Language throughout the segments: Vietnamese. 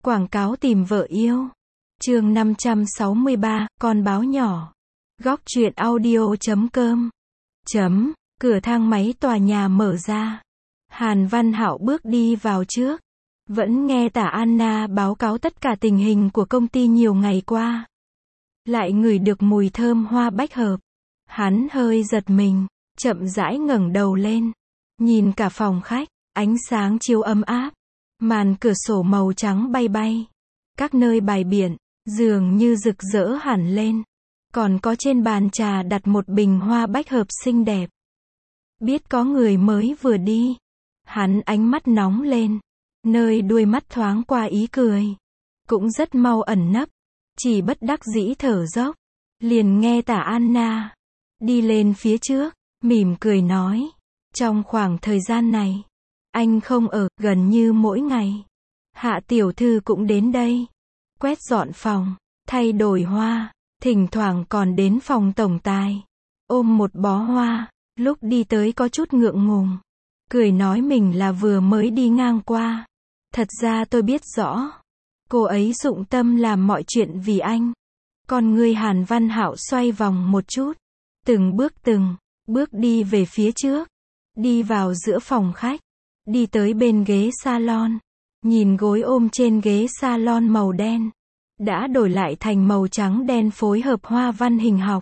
Quảng cáo tìm vợ yêu. Chương 563, con báo nhỏ. Góc truyện audio.com. Cửa thang máy tòa nhà mở ra. Hàn Văn Hạo bước đi vào trước. Vẫn nghe tả Anna báo cáo tất cả tình hình của công ty nhiều ngày qua. Lại ngửi được mùi thơm hoa bách hợp. Hắn hơi giật mình, chậm rãi ngẩng đầu lên. Nhìn cả phòng khách, ánh sáng chiếu ấm áp. Màn cửa sổ màu trắng bay bay. Các nơi bày biện, dường như rực rỡ hẳn lên. Còn có trên bàn trà đặt một bình hoa bách hợp xinh đẹp. Biết có người mới vừa đi. Hắn ánh mắt nóng lên. Nơi đuôi mắt thoáng qua ý cười. Cũng rất mau ẩn nấp. Chỉ bất đắc dĩ thở dốc. Liền nghe tả Anna đi lên phía trước, mỉm cười nói. Trong khoảng thời gian này, anh không ở, gần như mỗi ngày. Hạ tiểu thư cũng đến đây. Quét dọn phòng, thay đổi hoa, thỉnh thoảng còn đến phòng tổng tài. Ôm một bó hoa, lúc đi tới có chút ngượng ngùng. Cười nói mình là vừa mới đi ngang qua. Thật ra tôi biết rõ. Cô ấy dụng tâm làm mọi chuyện vì anh. Con người Hàn Văn Hạo xoay vòng một chút. Từng bước đi về phía trước. Đi vào giữa phòng khách. Đi tới bên ghế salon. Nhìn gối ôm trên ghế salon màu đen. Đã đổi lại thành màu trắng đen phối hợp hoa văn hình học.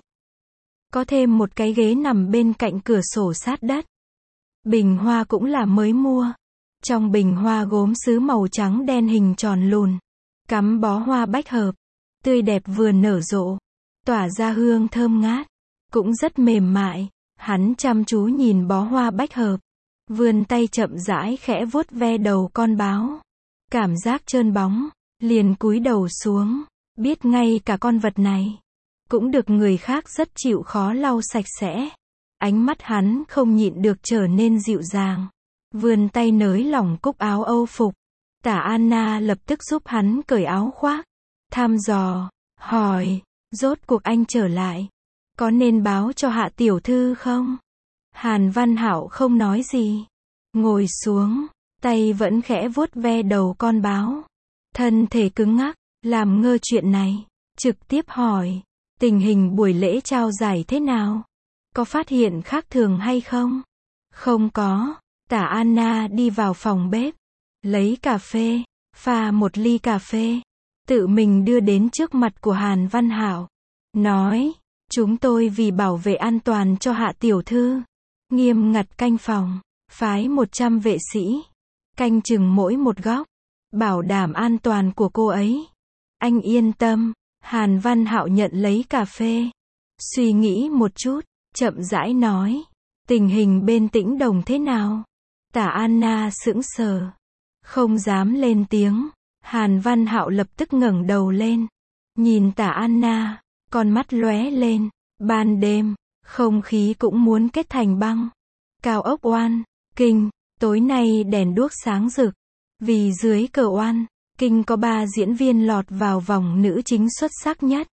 Có thêm một cái ghế nằm bên cạnh cửa sổ sát đất. Bình hoa cũng là mới mua. Trong bình hoa gốm sứ màu trắng đen hình tròn lùn. Cắm bó hoa bách hợp. Tươi đẹp vừa nở rộ. Tỏa ra hương thơm ngát. Cũng rất mềm mại. Hắn chăm chú nhìn bó hoa bách hợp. Vươn tay chậm rãi khẽ vuốt ve đầu con báo. Cảm giác trơn bóng. Liền cúi đầu xuống. Biết ngay cả con vật này cũng được người khác rất chịu khó lau sạch sẽ. Ánh mắt hắn không nhịn được trở nên dịu dàng. Vươn tay nới lỏng cúc áo âu phục. Tả Anna lập tức giúp hắn cởi áo khoác. Thăm dò, hỏi, rốt cuộc anh trở lại. Có nên báo cho Hạ tiểu thư không? Hàn Văn Hạo không nói gì. Ngồi xuống, tay vẫn khẽ vuốt ve đầu con báo. Thân thể cứng ngắc, làm ngơ chuyện này. Trực tiếp hỏi, tình hình buổi lễ trao giải thế nào? Có phát hiện khác thường hay không? Không có. Tả Anna đi vào phòng bếp. Lấy cà phê, pha một ly cà phê. Tự mình đưa đến trước mặt của Hàn Văn Hạo. Nói, chúng tôi vì bảo vệ an toàn cho Hạ tiểu thư. Nghiêm ngặt canh phòng, phái 100 vệ sĩ. Canh chừng mỗi một góc. Bảo đảm an toàn của cô ấy. Anh yên tâm. Hàn Văn Hạo nhận lấy cà phê. Suy nghĩ một chút, chậm rãi nói. Tình hình bên Tĩnh Đồng thế nào? Tả Anna sững sờ. Không dám lên tiếng. Hàn Văn Hạo lập tức ngẩng đầu lên. Nhìn tả Anna, con mắt lóe lên. Ban đêm, không khí cũng muốn kết thành băng. Cao ốc Oan Kinh, tối nay đèn đuốc sáng rực. Vì dưới cờ Oan Kinh có 3 diễn viên lọt vào vòng nữ chính xuất sắc nhất.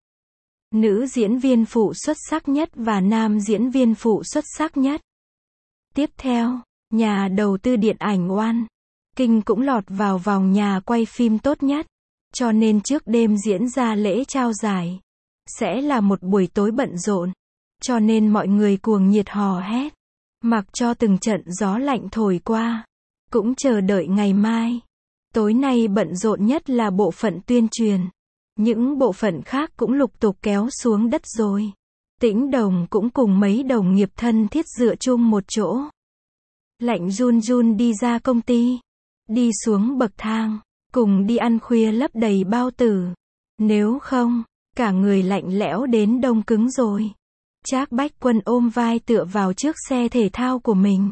Nữ diễn viên phụ xuất sắc nhất và nam diễn viên phụ xuất sắc nhất. Tiếp theo, nhà đầu tư điện ảnh Oan Kinh cũng lọt vào vòng nhà quay phim tốt nhất. Cho nên trước đêm diễn ra lễ trao giải sẽ là một buổi tối bận rộn. Cho nên mọi người cuồng nhiệt hò hét. Mặc cho từng trận gió lạnh thổi qua. Cũng chờ đợi ngày mai. Tối nay bận rộn nhất là bộ phận tuyên truyền. Những bộ phận khác cũng lục tục kéo xuống đất rồi. Tĩnh Đồng cũng cùng mấy đồng nghiệp thân thiết dựa chung một chỗ. Lạnh run run đi ra công ty. Đi xuống bậc thang. Cùng đi ăn khuya lấp đầy bao tử. Nếu không, cả người lạnh lẽo đến đông cứng rồi. Trác Bách Quân ôm vai tựa vào trước xe thể thao của mình.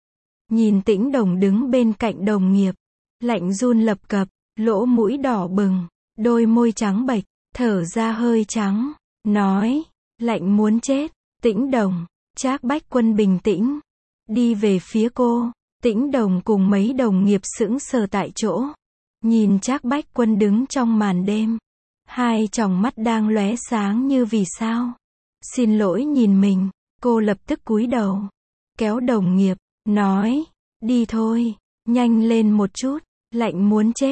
Nhìn Tĩnh Đồng đứng bên cạnh đồng nghiệp. Lạnh run lập cập, lỗ mũi đỏ bừng, đôi môi trắng bệch, thở ra hơi trắng, nói, lạnh muốn chết. Tĩnh Đồng. Trác Bách Quân bình tĩnh, đi về phía cô. Tĩnh Đồng cùng mấy đồng nghiệp sững sờ tại chỗ. Nhìn Trác Bách Quân đứng trong màn đêm. Hai tròng mắt đang lóe sáng như vì sao. Xin lỗi nhìn mình, cô lập tức cúi đầu. Kéo đồng nghiệp, nói, đi thôi, nhanh lên một chút, lạnh muốn chết.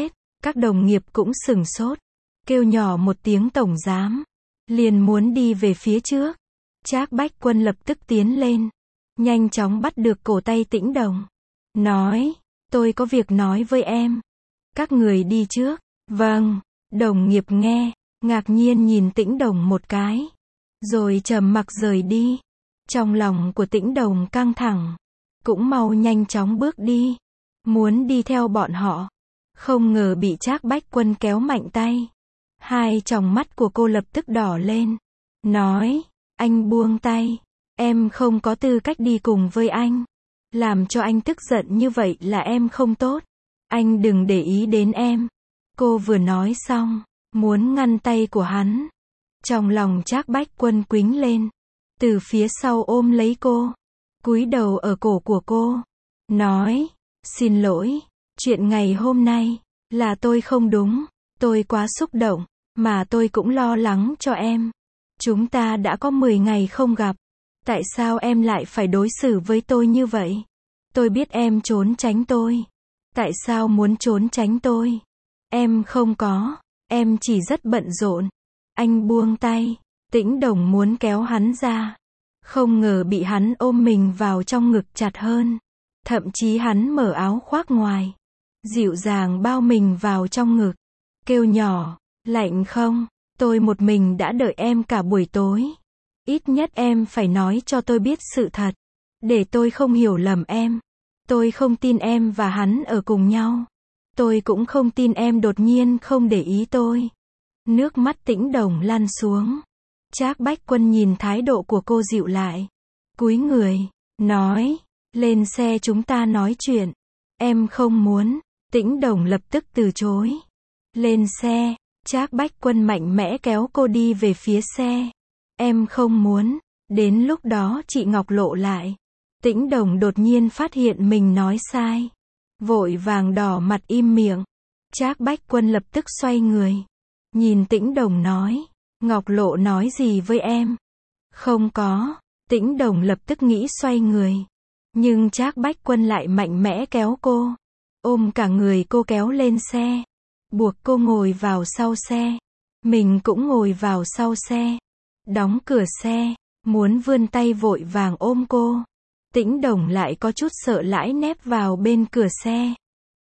Các đồng nghiệp cũng sửng sốt, kêu nhỏ một tiếng tổng giám, liền muốn đi về phía trước. Trác Bách Quân lập tức tiến lên, nhanh chóng bắt được cổ tay Tĩnh Đồng, nói, tôi có việc nói với em. Các người đi trước. Vâng. Đồng nghiệp nghe, ngạc nhiên nhìn Tĩnh Đồng một cái, rồi trầm mặc rời đi. Trong lòng của Tĩnh Đồng căng thẳng, cũng mau nhanh chóng bước đi, muốn đi theo bọn họ. Không ngờ bị Trác Bách Quân kéo mạnh tay. Hai tròng mắt của cô lập tức đỏ lên, nói, anh buông tay, em không có tư cách đi cùng với anh. Làm cho anh tức giận như vậy là em không tốt. Anh đừng để ý đến em. Cô vừa nói xong, muốn ngăn tay của hắn. Trong lòng Trác Bách Quân quĩnh lên, từ phía sau ôm lấy cô, cúi đầu ở cổ của cô, nói, xin lỗi, chuyện ngày hôm nay, là tôi không đúng, tôi quá xúc động, mà tôi cũng lo lắng cho em. Chúng ta đã có 10 ngày không gặp, tại sao em lại phải đối xử với tôi như vậy? Tôi biết em trốn tránh tôi. Tại sao muốn trốn tránh tôi? Em không có, em chỉ rất bận rộn. Anh buông tay, Tĩnh Đồng muốn kéo hắn ra. Không ngờ bị hắn ôm mình vào trong ngực chặt hơn. Thậm chí hắn mở áo khoác ngoài, dịu dàng bao mình vào trong ngực, kêu nhỏ, lạnh không? Tôi một mình đã đợi em cả buổi tối. Ít nhất em phải nói cho tôi biết sự thật, để tôi không hiểu lầm em. Tôi không tin em và hắn ở cùng nhau. Tôi cũng không tin em đột nhiên không để ý tôi. Nước mắt Tĩnh Đồng lăn xuống. Trác Bách Quân nhìn thái độ của cô dịu lại, cúi người, nói, lên xe chúng ta nói chuyện. Em không muốn. Tĩnh Đồng lập tức từ chối. Lên xe. Trác Bách Quân mạnh mẽ kéo cô đi về phía xe. Em không muốn. Đến lúc đó chị Ngọc Lộ lại. Tĩnh Đồng đột nhiên phát hiện mình nói sai, vội vàng đỏ mặt im miệng. Trác Bách Quân lập tức xoay người, nhìn Tĩnh Đồng nói, Ngọc Lộ nói gì với em? Không có. Tĩnh Đồng lập tức nghĩ xoay người, nhưng Trác Bách Quân lại mạnh mẽ kéo cô, ôm cả người cô kéo lên xe, buộc cô ngồi vào sau xe. Mình cũng ngồi vào sau xe, đóng cửa xe, muốn vươn tay vội vàng ôm cô. Tĩnh Đồng lại có chút sợ hãi nép vào bên cửa xe,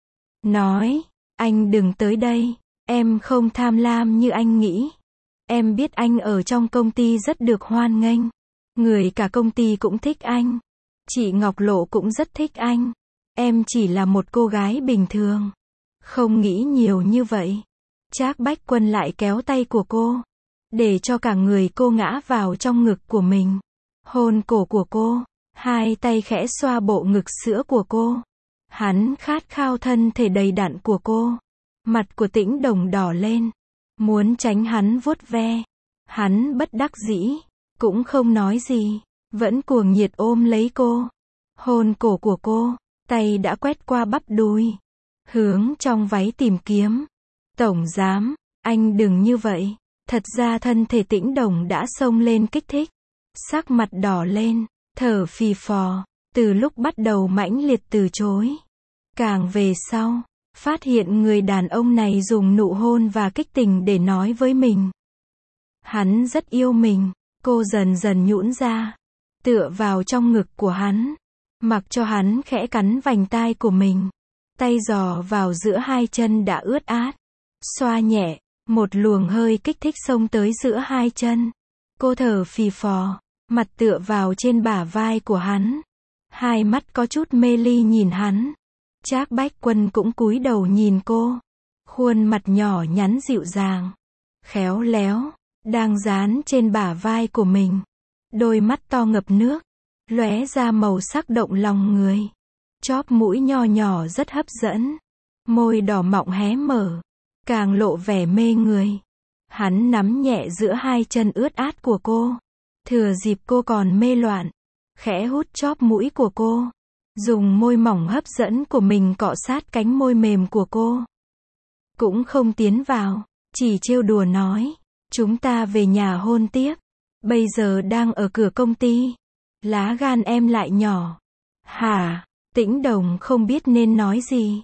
nói, anh đừng tới đây, em không tham lam như anh nghĩ. Em biết anh ở trong công ty rất được hoan nghênh, người cả công ty cũng thích anh, chị Ngọc Lộ cũng rất thích anh. Em chỉ là một cô gái bình thường, không nghĩ nhiều như vậy. Trác Bách Quân lại kéo tay của cô, để cho cả người cô ngã vào trong ngực của mình, hôn cổ của cô. Hai tay khẽ xoa bộ ngực sữa của cô. Hắn khát khao thân thể đầy đặn của cô. Mặt của Tĩnh Đồng đỏ lên, muốn tránh hắn vuốt ve. Hắn bất đắc dĩ, cũng không nói gì, vẫn cuồng nhiệt ôm lấy cô, hôn cổ của cô, tay đã quét qua bắp đùi, hướng trong váy tìm kiếm. Tổng giám, anh đừng như vậy. Thật ra thân thể Tĩnh Đồng đã xông lên kích thích, sắc mặt đỏ lên, thở phì phò, từ lúc bắt đầu mãnh liệt từ chối. Càng về sau, phát hiện người đàn ông này dùng nụ hôn và kích tình để nói với mình. Hắn rất yêu mình, cô dần dần nhũn ra, tựa vào trong ngực của hắn, mặc cho hắn khẽ cắn vành tai của mình, tay giò vào giữa hai chân đã ướt át, xoa nhẹ, một luồng hơi kích thích xông tới giữa hai chân. Cô thở phì phò, mặt tựa vào trên bả vai của hắn, hai mắt có chút mê ly nhìn hắn. Trác Bách Quân cũng cúi đầu nhìn cô, khuôn mặt nhỏ nhắn dịu dàng, khéo léo, đang dán trên bả vai của mình. Đôi mắt to ngập nước, lóe ra màu sắc động lòng người. Chóp mũi nho nhỏ rất hấp dẫn, môi đỏ mọng hé mở, càng lộ vẻ mê người. Hắn nắm nhẹ giữa hai chân ướt át của cô, thừa dịp cô còn mê loạn, khẽ hút chóp mũi của cô, dùng môi mỏng hấp dẫn của mình cọ sát cánh môi mềm của cô. Cũng không tiến vào, chỉ trêu đùa nói, chúng ta về nhà hôn tiếp, bây giờ đang ở cửa công ty. Lá gan em lại nhỏ. Hả? Tĩnh Đồng không biết nên nói gì.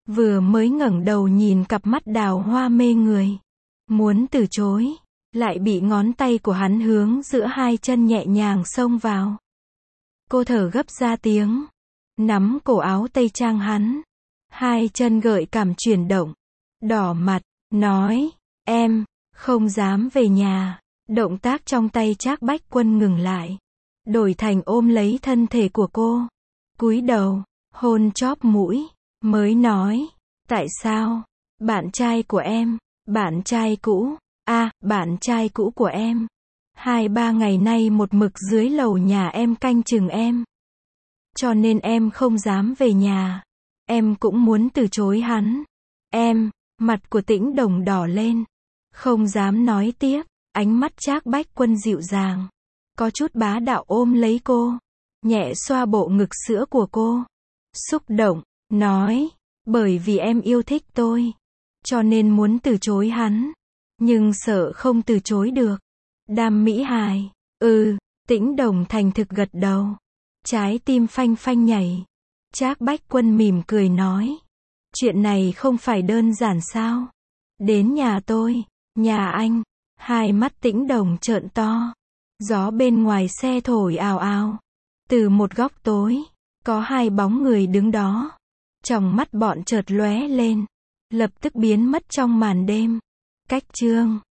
Vừa mới ngẩng đầu nhìn cặp mắt đào hoa mê người. Muốn từ chối. Lại bị ngón tay của hắn hướng giữa hai chân nhẹ nhàng xông vào. Cô thở gấp ra tiếng. Nắm cổ áo tây trang hắn. Hai chân gợi cảm chuyển động. Đỏ mặt, nói, em, không dám về nhà. Động tác trong tay Trác Bách Quân ngừng lại. Đổi thành ôm lấy thân thể của cô. Cúi đầu, hôn chóp mũi. Mới nói, tại sao? Bạn trai của em, bạn trai cũ, bạn trai cũ của em. 2-3 ngày nay một mực dưới lầu nhà em canh chừng em. Cho nên em không dám về nhà. Em cũng muốn từ chối hắn. Em, mặt của Tĩnh Đồng đỏ lên. Không dám nói tiếp, ánh mắt Trác Bách Quân dịu dàng. Có chút bá đạo ôm lấy cô. Nhẹ xoa bộ ngực sữa của cô. Xúc động, nói, bởi vì em yêu thích tôi. Cho nên muốn từ chối hắn. Nhưng sợ không từ chối được. Đàm Mỹ Hài, Tĩnh Đồng thành thực gật đầu. Trái tim phanh phanh nhảy. Trác Bách Quân mỉm cười nói. Chuyện này không phải đơn giản sao? Đến nhà tôi, nhà anh. Hai mắt Tĩnh Đồng trợn to. Gió bên ngoài xe thổi ào ào. Từ một góc tối, có hai bóng người đứng đó. Trong mắt bọn chợt lóe lên. Lập tức biến mất trong màn đêm. Cách chương